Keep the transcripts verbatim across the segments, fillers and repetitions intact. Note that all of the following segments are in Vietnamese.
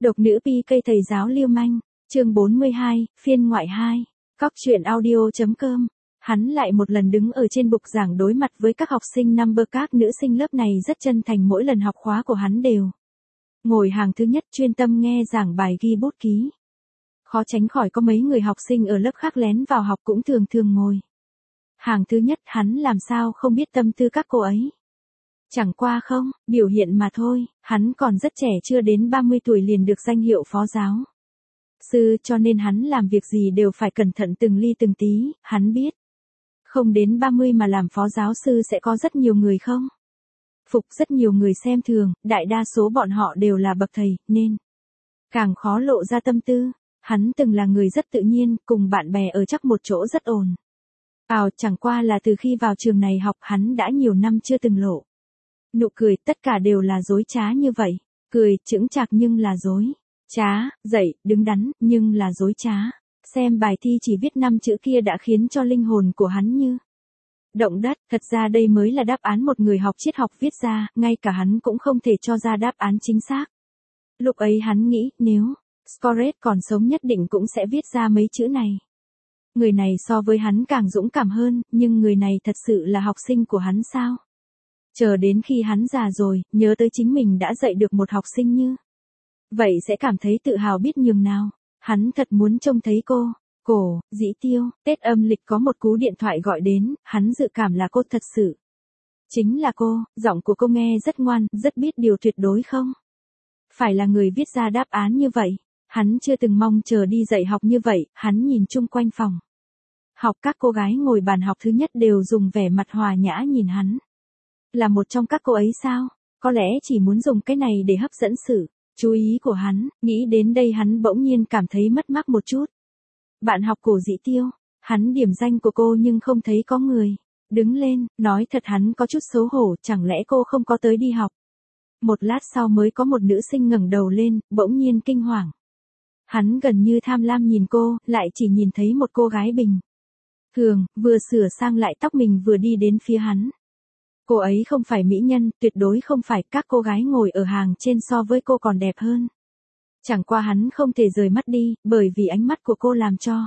Độc nữ pi cây thầy giáo lưu manh, chương bốn mươi hai, phiên ngoại hai, cóc truyện audio.com. Hắn lại một lần đứng ở trên bục giảng đối mặt với các học sinh number, các nữ sinh lớp này rất chân thành, mỗi lần học khóa của hắn đều ngồi hàng thứ nhất, chuyên tâm nghe giảng bài, ghi bút ký. Khó tránh khỏi có mấy người học sinh ở lớp khác lén vào học cũng thường thường ngồi hàng thứ nhất, hắn làm sao không biết tâm tư các cô ấy. Chẳng qua không, biểu hiện mà thôi, hắn còn rất trẻ, chưa đến ba mươi tuổi liền được danh hiệu phó giáo sư, cho nên hắn làm việc gì đều phải cẩn thận từng ly từng tí. Hắn biết, không đến ba mươi mà làm phó giáo sư sẽ có rất nhiều người không phục, rất nhiều người xem thường, đại đa số bọn họ đều là bậc thầy, nên càng khó lộ ra tâm tư. Hắn từng là người rất tự nhiên, cùng bạn bè ở chắc một chỗ rất ồn ào, chẳng qua là từ khi vào trường này học, hắn đã nhiều năm chưa từng lộ nụ cười, tất cả đều là dối trá như vậy, cười chững chạc nhưng là dối trá, dậy, đứng đắn, nhưng là dối trá. Xem bài thi chỉ viết năm chữ kia đã khiến cho linh hồn của hắn như động đất, thật ra đây mới là đáp án một người học triết học viết ra, ngay cả hắn cũng không thể cho ra đáp án chính xác. Lúc ấy hắn nghĩ, nếu Socrates còn sống nhất định cũng sẽ viết ra mấy chữ này. Người này so với hắn càng dũng cảm hơn, nhưng người này thật sự là học sinh của hắn sao? Chờ đến khi hắn già rồi, nhớ tới chính mình đã dạy được một học sinh như vậy sẽ cảm thấy tự hào biết nhường nào. Hắn thật muốn trông thấy cô. Cổ, Dĩ Tiêu, Tết âm lịch có một cú điện thoại gọi đến, hắn dự cảm là cô thật sự. Chính là cô, giọng của cô nghe rất ngoan, rất biết điều, tuyệt đối không phải là người viết ra đáp án như vậy. Hắn chưa từng mong chờ đi dạy học như vậy, hắn nhìn chung quanh phòng học, các cô gái ngồi bàn học thứ nhất đều dùng vẻ mặt hòa nhã nhìn hắn. Là một trong các cô ấy sao? Có lẽ chỉ muốn dùng cái này để hấp dẫn sự chú ý của hắn. Nghĩ đến đây hắn bỗng nhiên cảm thấy mất mát một chút. Bạn học Cổ Dĩ Tiêu, hắn điểm danh của cô nhưng không thấy có người đứng lên, nói thật hắn có chút xấu hổ, chẳng lẽ cô không có tới đi học. Một lát sau mới có một nữ sinh ngẩng đầu lên, bỗng nhiên kinh hoàng. Hắn gần như tham lam nhìn cô, lại chỉ nhìn thấy một cô gái bình thường, vừa sửa sang lại tóc mình vừa đi đến phía hắn. Cô ấy không phải mỹ nhân, tuyệt đối không phải, các cô gái ngồi ở hàng trên so với cô còn đẹp hơn. Chẳng qua hắn không thể rời mắt đi, bởi vì ánh mắt của cô làm cho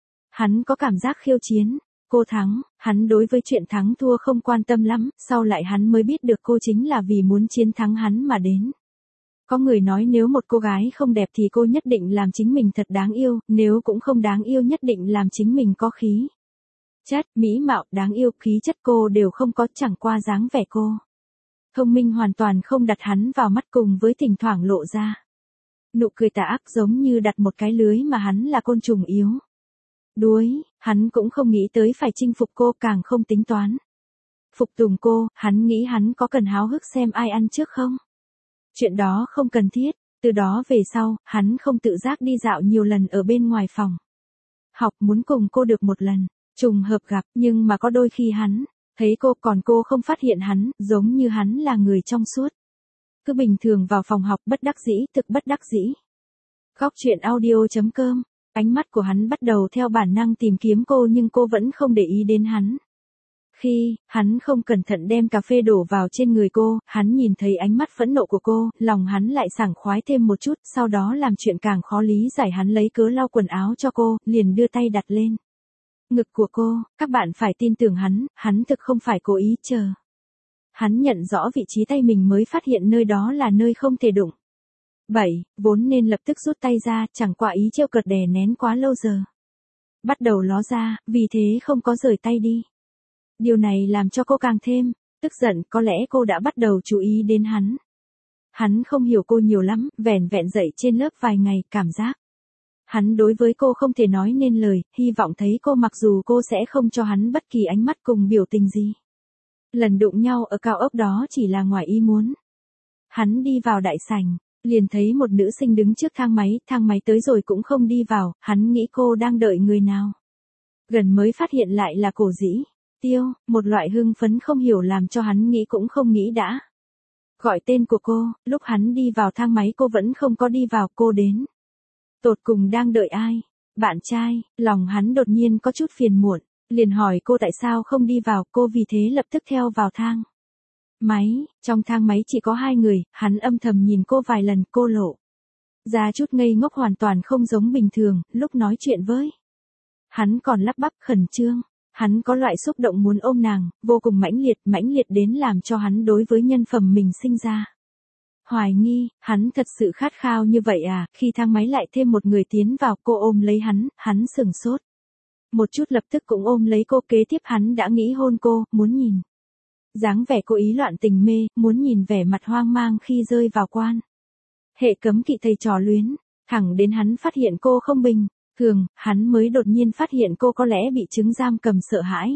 hắn có cảm giác khiêu chiến. Cô thắng, hắn đối với chuyện thắng thua không quan tâm lắm, sau lại hắn mới biết được cô chính là vì muốn chiến thắng hắn mà đến. Có người nói nếu một cô gái không đẹp thì cô nhất định làm chính mình thật đáng yêu, nếu cũng không đáng yêu nhất định làm chính mình có khí chất, mỹ mạo, đáng yêu, khí chất cô đều không có, chẳng qua dáng vẻ cô thông minh hoàn toàn không đặt hắn vào mắt, cùng với thỉnh thoảng lộ ra nụ cười tà ác giống như đặt một cái lưới mà hắn là côn trùng yếu đuối. Hắn cũng không nghĩ tới phải chinh phục cô, càng không tính toán phục tùng cô. Hắn nghĩ hắn có cần háo hức xem ai ăn trước không? Chuyện đó không cần thiết. Từ đó về sau, hắn không tự giác đi dạo nhiều lần ở bên ngoài phòng học, muốn cùng cô được một lần trùng hợp gặp, nhưng mà có đôi khi hắn thấy cô, còn cô không phát hiện hắn, giống như hắn là người trong suốt. Cứ bình thường vào phòng học, bất đắc dĩ, thực bất đắc dĩ. Cóc truyện audio.com. Ánh mắt của hắn bắt đầu theo bản năng tìm kiếm cô, nhưng cô vẫn không để ý đến hắn. Khi hắn không cẩn thận đem cà phê đổ vào trên người cô, hắn nhìn thấy ánh mắt phẫn nộ của cô, lòng hắn lại sảng khoái thêm một chút, sau đó làm chuyện càng khó lý giải, hắn lấy cớ lau quần áo cho cô, liền đưa tay đặt lên ngực của cô. Các bạn phải tin tưởng hắn, hắn thực không phải cố ý. Chờ hắn nhận rõ vị trí tay mình mới phát hiện nơi đó là nơi không thể đụng. bảy. Vốn nên lập tức rút tay ra, chẳng qua ý trêu cợt đè nén quá lâu giờ bắt đầu ló ra, vì thế không có rời tay đi. Điều này làm cho cô càng thêm tức giận, có lẽ cô đã bắt đầu chú ý đến hắn. Hắn không hiểu cô nhiều lắm, vẻn vẹn dạy trên lớp vài ngày, cảm giác hắn đối với cô không thể nói nên lời, hy vọng thấy cô mặc dù cô sẽ không cho hắn bất kỳ ánh mắt cùng biểu tình gì. Lần đụng nhau ở cao ốc đó chỉ là ngoài ý muốn. Hắn đi vào đại sảnh, liền thấy một nữ sinh đứng trước thang máy, thang máy tới rồi cũng không đi vào, hắn nghĩ cô đang đợi người nào. Gần mới phát hiện lại là Cổ Dĩ Tiêu, một loại hưng phấn không hiểu làm cho hắn nghĩ cũng không nghĩ đã gọi tên của cô. Lúc hắn đi vào thang máy cô vẫn không có đi vào, cô đến tột cùng đang đợi ai? Bạn trai. Lòng hắn đột nhiên có chút phiền muộn, liền hỏi cô tại sao không đi vào, cô vì thế lập tức theo vào thang máy. Trong thang máy chỉ có hai người, hắn âm thầm nhìn cô vài lần, cô lộ Ra chút ngây ngốc hoàn toàn không giống bình thường, lúc nói chuyện với. Hắn còn lắp bắp khẩn trương, hắn có loại xúc động muốn ôm nàng, vô cùng mãnh liệt, mãnh liệt đến làm cho hắn đối với nhân phẩm mình sinh ra. Hoài nghi, hắn thật sự khát khao như vậy à, khi thang máy lại thêm một người tiến vào, cô ôm lấy hắn, hắn sừng sốt. Một chút lập tức cũng ôm lấy cô, kế tiếp hắn đã nghĩ hôn cô, muốn nhìn. Dáng vẻ cô ý loạn tình mê, muốn nhìn vẻ mặt hoang mang khi rơi vào quan. Hệ cấm kỵ thầy trò luyến, thẳng đến hắn phát hiện cô không bình thường, hắn mới đột nhiên phát hiện cô có lẽ bị chứng giam cầm sợ hãi.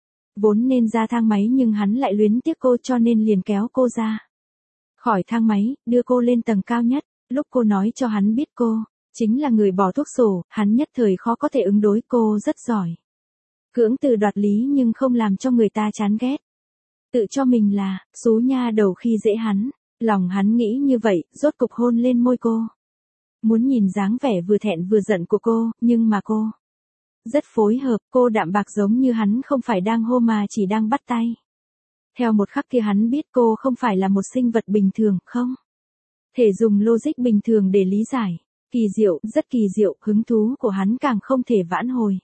Vốn nên ra thang máy nhưng hắn lại luyến tiếc cô cho nên liền kéo cô ra khỏi thang máy, đưa cô lên tầng cao nhất. Lúc cô nói cho hắn biết cô chính là người bỏ thuốc sổ, hắn nhất thời khó có thể ứng đối, cô rất giỏi cưỡng từ đoạt lý nhưng không làm cho người ta chán ghét. Tự cho mình là xú nha đầu khi dễ hắn, lòng hắn nghĩ như vậy, rốt cục hôn lên môi cô. Muốn nhìn dáng vẻ vừa thẹn vừa giận của cô, nhưng mà cô rất phối hợp, cô đạm bạc giống như hắn không phải đang hôn mà chỉ đang bắt tay. Theo một khắc kia hắn biết cô không phải là một sinh vật bình thường, không thể dùng logic bình thường để lý giải. Kỳ diệu, rất kỳ diệu, hứng thú của hắn càng không thể vãn hồi.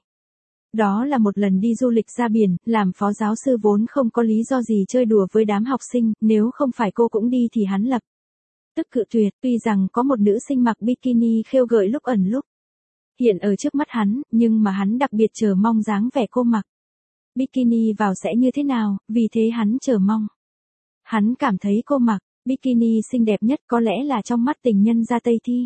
Đó là một lần đi du lịch ra biển, làm phó giáo sư vốn không có lý do gì chơi đùa với đám học sinh, nếu không phải cô cũng đi thì hắn lập tức cự tuyệt. Tuy rằng có một nữ sinh mặc bikini khêu gợi lúc ẩn lúc hiện ở trước mắt hắn, nhưng mà hắn đặc biệt chờ mong dáng vẻ cô mặc bikini vào sẽ như thế nào, vì thế hắn chờ mong. Hắn cảm thấy cô mặc bikini xinh đẹp nhất có lẽ là trong mắt tình nhân gia Tây Thi.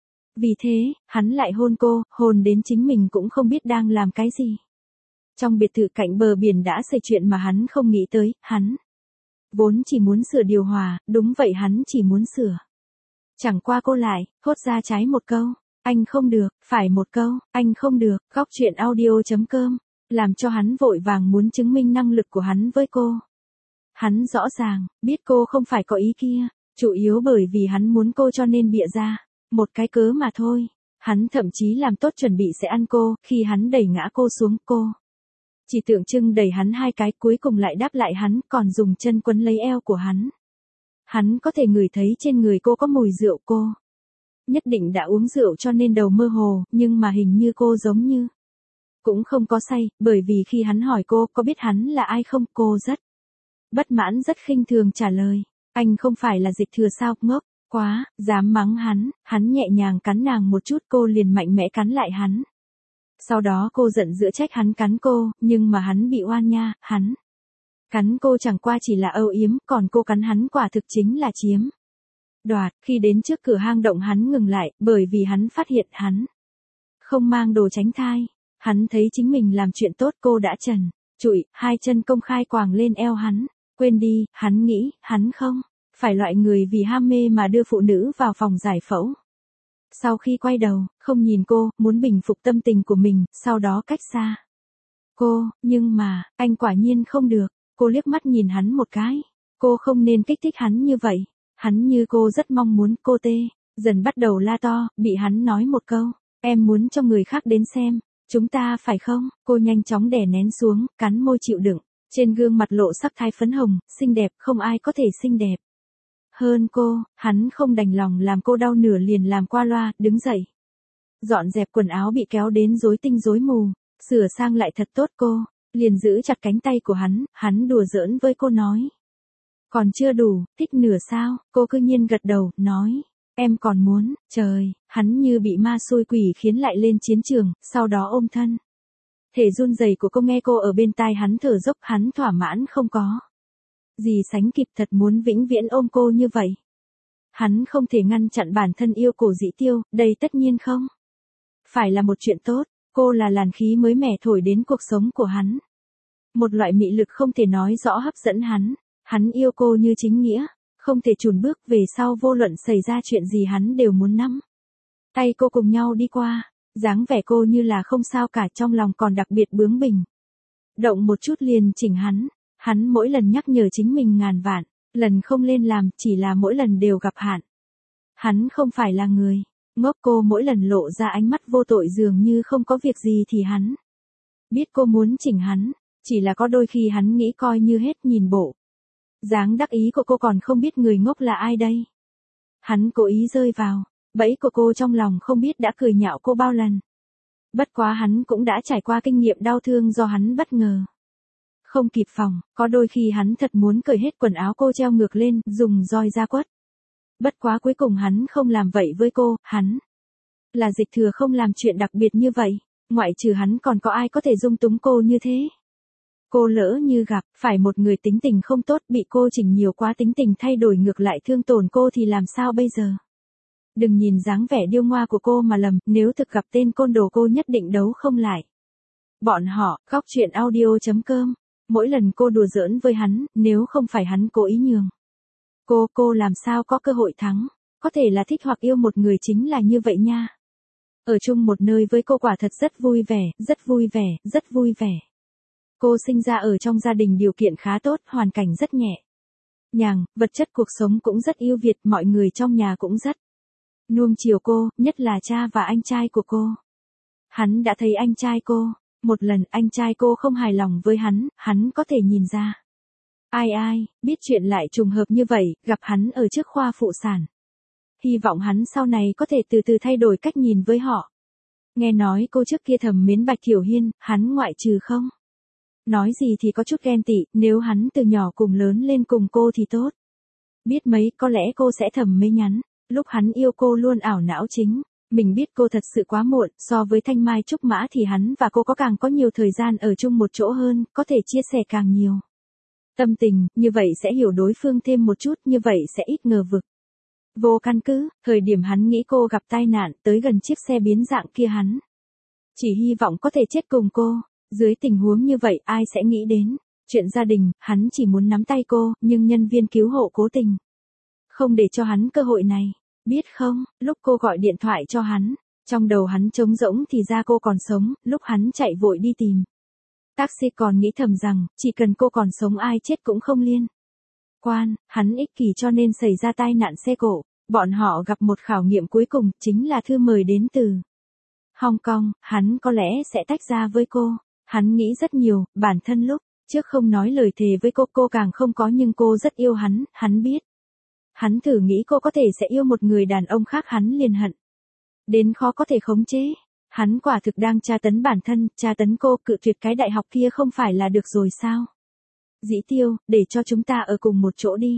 Vì thế, hắn lại hôn cô, hôn đến chính mình cũng không biết đang làm cái gì. Trong biệt thự cạnh bờ biển đã xảy chuyện mà hắn không nghĩ tới, hắn vốn chỉ muốn sửa điều hòa, đúng vậy hắn chỉ muốn sửa. Chẳng qua cô lại, thốt ra trái một câu, anh không được, phải một câu, anh không được, góc truyện audio.com, làm cho hắn vội vàng muốn chứng minh năng lực của hắn với cô. Hắn rõ ràng, biết cô không phải có ý kia, chủ yếu bởi vì hắn muốn cô cho nên bịa ra một cái cớ mà thôi. Hắn thậm chí làm tốt chuẩn bị sẽ ăn cô, khi hắn đẩy ngã cô xuống, cô chỉ tượng trưng đẩy hắn hai cái, cuối cùng lại đáp lại hắn, còn dùng chân quấn lấy eo của hắn. Hắn có thể ngửi thấy trên người cô có mùi rượu, cô nhất định đã uống rượu cho nên đầu mơ hồ, nhưng mà hình như cô giống như cũng không có say, bởi vì khi hắn hỏi cô có biết hắn là ai không, cô rất bất mãn rất khinh thường trả lời, anh không phải là Dịch Thừa sao, ngốc quá, dám mắng hắn. Hắn nhẹ nhàng cắn nàng một chút, cô liền mạnh mẽ cắn lại hắn. Sau đó cô giận dữ trách hắn cắn cô, nhưng mà hắn bị oan nha, hắn cắn cô chẳng qua chỉ là âu yếm, còn cô cắn hắn quả thực chính là chiếm đoạt. Khi đến trước cửa hang động hắn ngừng lại, bởi vì hắn phát hiện hắn không mang đồ tránh thai. Hắn thấy chính mình làm chuyện tốt, cô đã trần trụi, hai chân công khai quàng lên eo hắn. Quên đi, hắn nghĩ, hắn không phải loại người vì ham mê mà đưa phụ nữ vào phòng giải phẫu. Sau khi quay đầu, không nhìn cô, muốn bình phục tâm tình của mình, sau đó cách xa cô, nhưng mà, anh quả nhiên không được. Cô liếc mắt nhìn hắn một cái. Cô không nên kích thích hắn như vậy. Hắn như cô rất mong muốn, cô tê dần bắt đầu la to, bị hắn nói một câu, em muốn cho người khác đến xem, chúng ta phải không? Cô nhanh chóng đè nén xuống, cắn môi chịu đựng. Trên gương mặt lộ sắc thái phấn hồng, xinh đẹp, không ai có thể xinh đẹp hơn cô. Hắn không đành lòng làm cô đau nửa liền làm qua loa, đứng dậy dọn dẹp quần áo bị kéo đến rối tinh rối mù, sửa sang lại thật tốt. Cô liền giữ chặt cánh tay của hắn, hắn đùa giỡn với cô nói, còn chưa đủ, thích nửa sao? Cô cứ nhiên gật đầu, nói, em còn muốn. Trời, hắn như bị ma xui quỷ khiến lại lên chiến trường, sau đó ôm thân thể run rẩy của cô, nghe cô ở bên tai hắn thở dốc, hắn thỏa mãn không có gì sánh kịp, thật muốn vĩnh viễn ôm cô như vậy. Hắn không thể ngăn chặn bản thân yêu Cổ Dĩ Tiêu, đây tất nhiên không phải là một chuyện tốt. Cô là làn khí mới mẻ thổi đến cuộc sống của hắn, một loại mị lực không thể nói rõ hấp dẫn hắn. Hắn yêu cô như chính nghĩa, không thể chùn bước, về sau vô luận xảy ra chuyện gì hắn đều muốn nắm tay cô cùng nhau đi qua. Dáng vẻ cô như là không sao cả, trong lòng còn đặc biệt bướng bỉnh, động một chút liền chỉnh hắn. Hắn mỗi lần nhắc nhở chính mình ngàn vạn lần không lên làm, chỉ là mỗi lần đều gặp hạn. Hắn không phải là người ngốc. Cô mỗi lần lộ ra ánh mắt vô tội dường như không có việc gì thì hắn biết cô muốn chỉnh hắn, chỉ là có đôi khi hắn nghĩ coi như hết, nhìn bộ dáng đắc ý của cô còn không biết người ngốc là ai đây. Hắn cố ý rơi vào Bẫy của cô trong lòng không biết đã cười nhạo cô bao lần. Bất quá hắn cũng đã trải qua kinh nghiệm đau thương do hắn bất ngờ. Không kịp phòng, có đôi khi hắn thật muốn cởi hết quần áo cô treo ngược lên, dùng roi ra quất. Bất quá cuối cùng hắn không làm vậy với cô, hắn là Dịch Thừa không làm chuyện đặc biệt như vậy, ngoại trừ hắn còn có ai có thể dung túng cô như thế. Cô lỡ như gặp phải một người tính tình không tốt, bị cô chỉnh nhiều quá tính tình thay đổi ngược lại thương tổn cô thì làm sao bây giờ? Đừng nhìn dáng vẻ điêu ngoa của cô mà lầm, nếu thực gặp tên côn đồ cô nhất định đấu không lại. Bọn họ, góc chuyện audio chấm com. Mỗi lần cô đùa giỡn với hắn, nếu không phải hắn cố ý nhường Cô, cô làm sao có cơ hội thắng, có thể là thích hoặc yêu một người chính là như vậy nha. Ở chung một nơi với cô quả thật rất vui vẻ, rất vui vẻ, rất vui vẻ. Cô sinh ra ở trong gia đình điều kiện khá tốt, hoàn cảnh rất nhẹ nhàng, vật chất cuộc sống cũng rất ưu việt, mọi người trong nhà cũng rất nuông chiều cô, nhất là cha và anh trai của cô. Hắn đã thấy anh trai cô, một lần anh trai cô không hài lòng với hắn, hắn có thể nhìn ra. Ai ai, biết chuyện lại trùng hợp như vậy, gặp hắn ở trước khoa phụ sản. Hy vọng hắn sau này có thể từ từ thay đổi cách nhìn với họ. Nghe nói cô trước kia thầm mến Bạch Thiểu Hiên, hắn ngoại trừ không nói gì thì có chút ghen tị, nếu hắn từ nhỏ cùng lớn lên cùng cô thì tốt. Biết mấy, có lẽ cô sẽ thầm mê nhắn, lúc hắn yêu cô luôn ảo não chính. Mình biết cô thật sự quá muộn, so với Thanh Mai Trúc Mã thì hắn và cô có càng có nhiều thời gian ở chung một chỗ hơn, có thể chia sẻ càng nhiều tâm tình, như vậy sẽ hiểu đối phương thêm một chút, như vậy sẽ ít ngờ vực. Vô căn cứ, thời điểm hắn nghĩ cô gặp tai nạn, tới gần chiếc xe biến dạng kia hắn chỉ hy vọng có thể chết cùng cô. Dưới tình huống như vậy ai sẽ nghĩ đến chuyện gia đình, hắn chỉ muốn nắm tay cô, nhưng nhân viên cứu hộ cố tình không để cho hắn cơ hội này. Biết không, lúc cô gọi điện thoại cho hắn, trong đầu hắn trống rỗng thì ra cô còn sống, lúc hắn chạy vội đi tìm taxi còn nghĩ thầm rằng, chỉ cần cô còn sống ai chết cũng không liên quan, hắn ích kỷ cho nên xảy ra tai nạn xe cộ. Bọn họ gặp một khảo nghiệm cuối cùng, chính là thư mời đến từ Hong Kong, hắn có lẽ sẽ tách ra với cô. Hắn nghĩ rất nhiều, bản thân lúc trước không nói lời thề với cô, cô càng không có, nhưng cô rất yêu hắn, hắn biết. Hắn thử nghĩ cô có thể sẽ yêu một người đàn ông khác, hắn liền hận đến khó có thể khống chế. Hắn quả thực đang tra tấn bản thân, tra tấn cô, cự tuyệt cái đại học kia không phải là được rồi sao? Dĩ Tiêu, để cho chúng ta ở cùng một chỗ đi.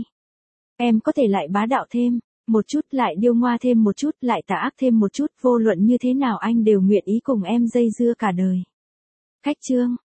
Em có thể lại bá đạo thêm một chút, lại điêu ngoa thêm một chút, lại tà ác thêm một chút, vô luận như thế nào anh đều nguyện ý cùng em dây dưa cả đời. Khách chương